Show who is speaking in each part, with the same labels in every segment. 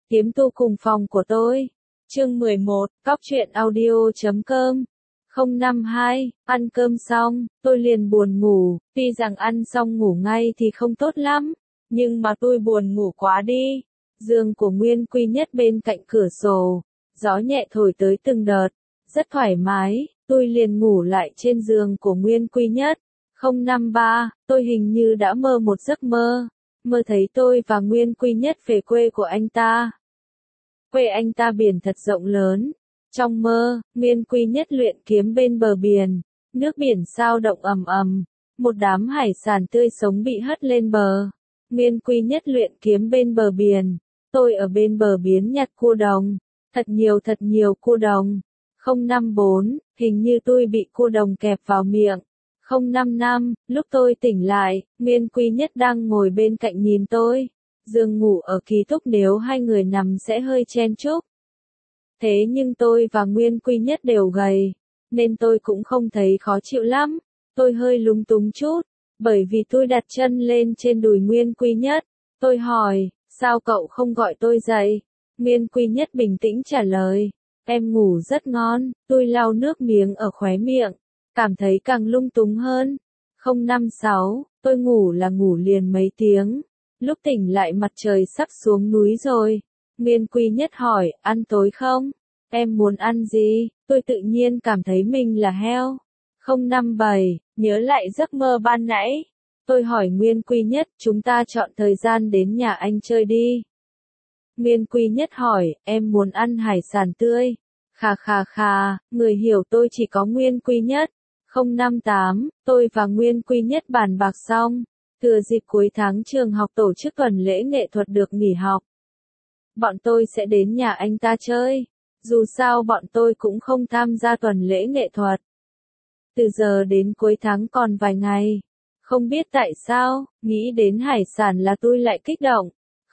Speaker 1: Kiếm tu cùng phòng của tôi. Chương 11, cóc truyện audio.com 052, ăn cơm xong, tôi liền buồn ngủ, tuy rằng ăn xong ngủ ngay thì không tốt lắm, nhưng mà tôi buồn ngủ quá đi. Giường của Nguyên Quy Nhất bên cạnh cửa sổ, gió nhẹ thổi tới từng đợt, rất thoải mái, tôi liền ngủ lại trên giường của Nguyên Quy Nhất. 053, tôi hình như đã mơ một giấc mơ, mơ thấy tôi và Nguyên Quy Nhất về quê của anh ta. Quê anh ta biển thật rộng lớn. Trong mơ, Nguyên Quy Nhất luyện kiếm bên bờ biển, nước biển sao động ầm ầm, một đám hải sản tươi sống bị hất lên bờ. Nguyên Quy Nhất luyện kiếm bên bờ biển, tôi ở bên bờ biển nhặt cua đồng, thật nhiều cua đồng. 054, hình như tôi bị cua đồng kẹp vào miệng. 055, lúc tôi tỉnh lại, Nguyên Quy Nhất đang ngồi bên cạnh nhìn tôi. Giường ngủ ở ký túc nếu hai người nằm sẽ hơi chen chúc. Thế nhưng tôi và Nguyên Quy Nhất đều gầy, nên tôi cũng không thấy khó chịu lắm. Tôi hơi lúng túng chút, bởi vì tôi đặt chân lên trên đùi Nguyên Quy Nhất. Tôi hỏi, sao cậu không gọi tôi dậy? Nguyên Quy Nhất bình tĩnh trả lời, em ngủ rất ngon. Tôi lau nước miếng ở khóe miệng, cảm thấy càng lung túng hơn. 056, tôi ngủ là ngủ liền mấy tiếng. Lúc tỉnh lại mặt trời sắp xuống núi rồi. Nguyên Quy Nhất hỏi, ăn tối không? Em muốn ăn gì? Tôi tự nhiên cảm thấy mình là heo. 057, nhớ lại giấc mơ ban nãy. Tôi hỏi Nguyên Quy Nhất, chúng ta chọn thời gian đến nhà anh chơi đi. Nguyên Quy Nhất hỏi, em muốn ăn hải sản tươi. Khà, người hiểu tôi chỉ có Nguyên Quy Nhất. 058, tôi và Nguyên Quy Nhất bàn bạc xong. Thừa dịp cuối tháng trường học tổ chức tuần lễ nghệ thuật được nghỉ học. Bọn tôi sẽ đến nhà anh ta chơi. Dù sao bọn tôi cũng không tham gia tuần lễ nghệ thuật. Từ giờ đến cuối tháng còn vài ngày. Không biết tại sao, nghĩ đến hải sản là tôi lại kích động.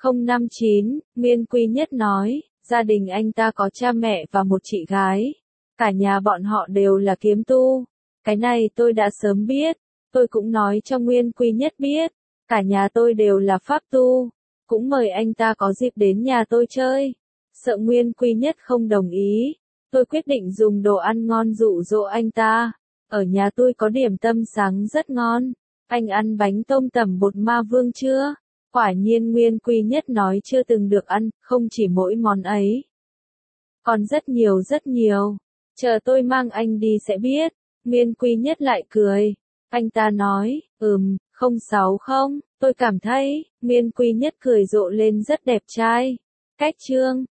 Speaker 1: 059, Nguyên Quy Nhất nói, gia đình anh ta có cha mẹ và một chị gái. Cả nhà bọn họ đều là kiếm tu. Cái này tôi đã sớm biết. Tôi cũng nói cho Nguyên Quy Nhất biết, cả nhà tôi đều là pháp tu, cũng mời anh ta có dịp đến nhà tôi chơi. Sợ Nguyên Quy Nhất không đồng ý, tôi quyết định dùng đồ ăn ngon dụ dỗ anh ta. Ở nhà tôi có điểm tâm sáng rất ngon, anh ăn bánh tôm tẩm bột ma vương chưa? Quả nhiên Nguyên Quy Nhất nói chưa từng được ăn, không chỉ mỗi món ấy. Còn rất nhiều, chờ tôi mang anh đi sẽ biết. Nguyên Quy Nhất lại cười. Anh ta nói, 060, tôi cảm thấy, Nguyên Quy Nhất cười rộ lên rất đẹp trai. Cách chương